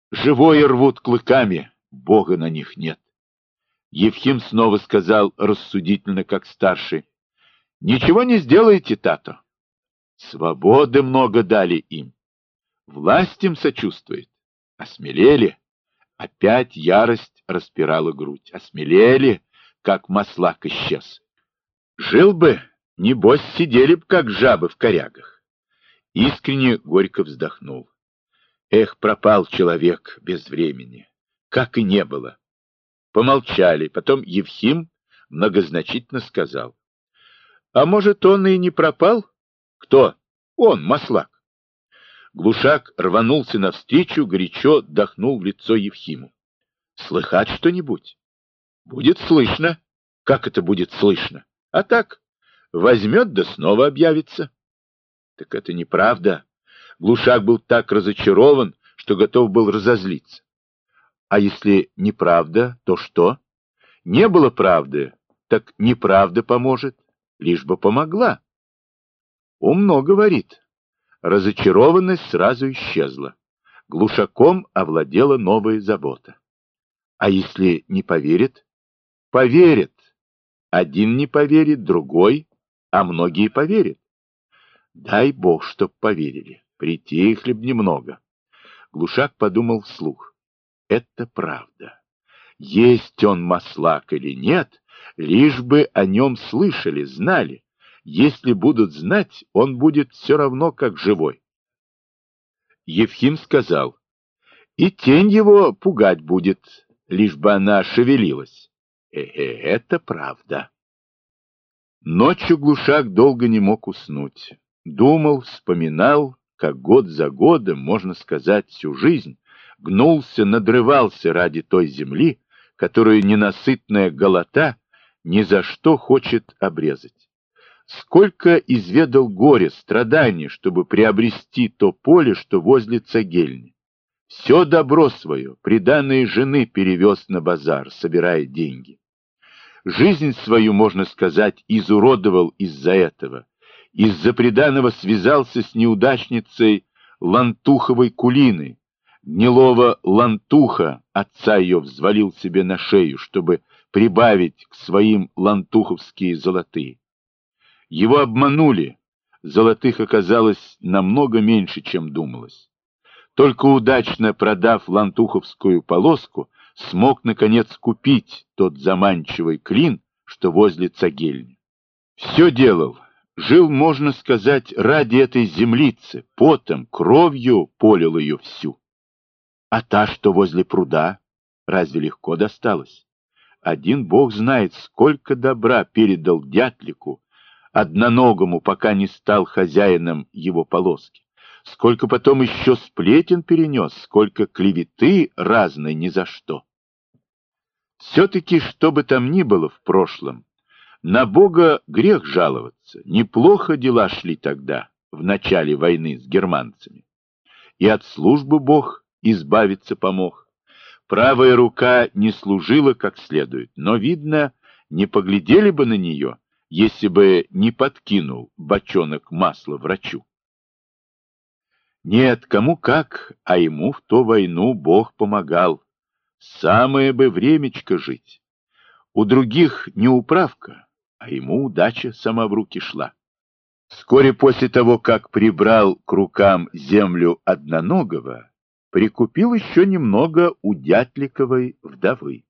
Живое рвут клыками, Бога на них нет. Евхим снова сказал рассудительно, как старший: «Ничего не сделаете, Тато. Свободы много дали им. Власть им сочувствует. Осмелели». Опять ярость распирала грудь. Осмелели, как Маслак исчез. Жил бы, небось, сидели б, как жабы в корягах. Искренне горько вздохнул. Эх, пропал человек без времени. Как и не было. Помолчали, потом Евхим многозначительно сказал: «А может, он и не пропал?» «Кто?» «Он, Маслак». Глушак рванулся навстречу, горячо дохнул в лицо Евхиму. «Слыхать что-нибудь?» «Будет слышно». «Как это будет слышно?» «А так, возьмет да снова объявится». «Так это неправда». Глушак был так разочарован, что готов был разозлиться. «А если неправда, то что?» «Не было правды, так неправда поможет, лишь бы помогла». «Умно говорит». Разочарованность сразу исчезла. Глушаком овладела новая забота. А если не поверит? Поверит. Один не поверит, другой, а многие поверят. Дай Бог, чтоб поверили. Притихли б немного. Глушак подумал вслух. Это правда. Есть он Маслак или нет, лишь бы о нем слышали, знали. Если будут знать, он будет все равно как живой. Евхим сказал: и тень его пугать будет, лишь бы она шевелилась. Это правда. Ночью Глушак долго не мог уснуть. Думал, вспоминал, как год за годом, можно сказать, всю жизнь, гнулся, надрывался ради той земли, которую ненасытная голота ни за что хочет обрезать. Сколько изведал горя, страданий, чтобы приобрести то поле, что возле цагельни. Все добро свое, приданое жены, перевез на базар, собирая деньги. Жизнь свою, можно сказать, изуродовал из-за этого. Из-за приданого связался с неудачницей Лантуховой Кулиной. Гнилого Лантуха отца ее взвалил себе на шею, чтобы прибавить к своим лантуховские золотые. Его обманули, золотых оказалось намного меньше, чем думалось. Только удачно продав лантуховскую полоску, смог, наконец, купить тот заманчивый клин, что возле цагельни. Все делал, жил, можно сказать, ради этой землицы, потом, кровью полил ее всю. А та, что возле пруда, разве легко досталась? Один Бог знает, сколько добра передал дятлику, одноногому, пока не стал хозяином его полоски. Сколько потом еще сплетен перенес, сколько клеветы разной ни за что. Все-таки, что бы там ни было в прошлом, на Бога грех жаловаться. Неплохо дела шли тогда, в начале войны с германцами. И от службы Бог избавиться помог. Правая рука не служила как следует, но, видно, не поглядели бы на нее, если бы не подкинул бочонок масла врачу. Нет, кому как, а ему в ту войну Бог помогал. Самое бы времечко жить. У других неуправка, а ему удача сама в руки шла. Вскоре после того, как прибрал к рукам землю одноногого, прикупил еще немного у дятликовой вдовы.